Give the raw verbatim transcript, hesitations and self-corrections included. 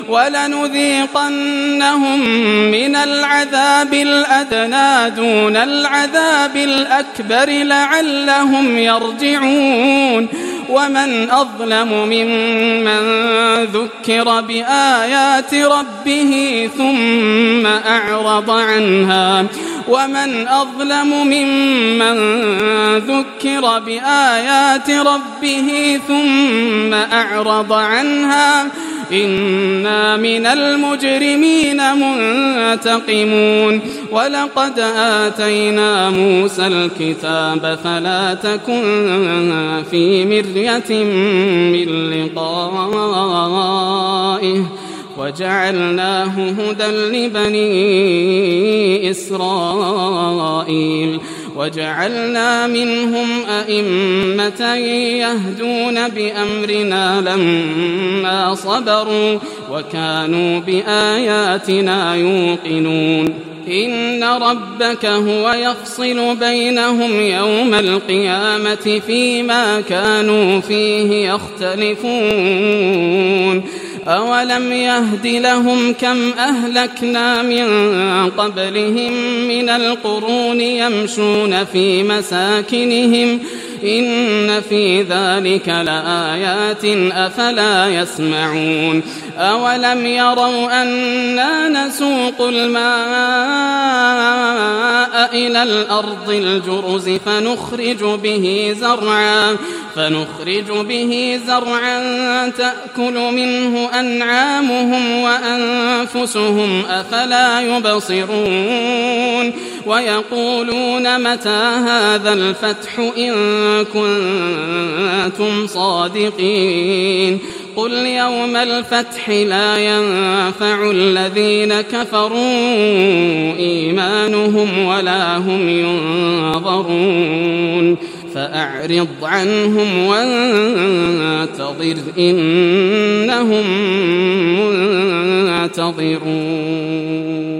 ولنذيقنهم من العذاب الأدنى دون العذاب الأكبر لعلهم يرجعون ومن أظلم ممن ذكر بآيات ربه ثم أعرض عنها ومن أظلم ممن ذكر بآيات ربه ثم أعرض عنها إنا من المجرمين منتقمون ولقد آتينا موسى الكتاب فلا تكن في مرية من لقائه وجعلناه هدى لبني إسرائيل وجعلنا منهم أئمة يهدون بأمرنا لما صبروا وكانوا بآياتنا يوقنون إن ربك هو يفصل بينهم يوم القيامة فيما كانوا فيه يختلفون أولم يهد لهم كم أهلكنا من قبلهم من القرون يمشون في مساكنهم إن في ذلك لآيات أفلا يسمعون أولم يروا أنا نسوق الماء إلى الأرض الجرز فنخرج به زرعا فنخرج به زرعا تأكل منه أنعامهم وأنفسهم أفلا يبصرون ويقولون متى هذا الفتح إن كنتم صادقين قل يوم الفتح لا ينفع الذين كفروا إيمانهم ولا هم ينظرون فأعرض عنهم وانتظر إنهم منتظرون.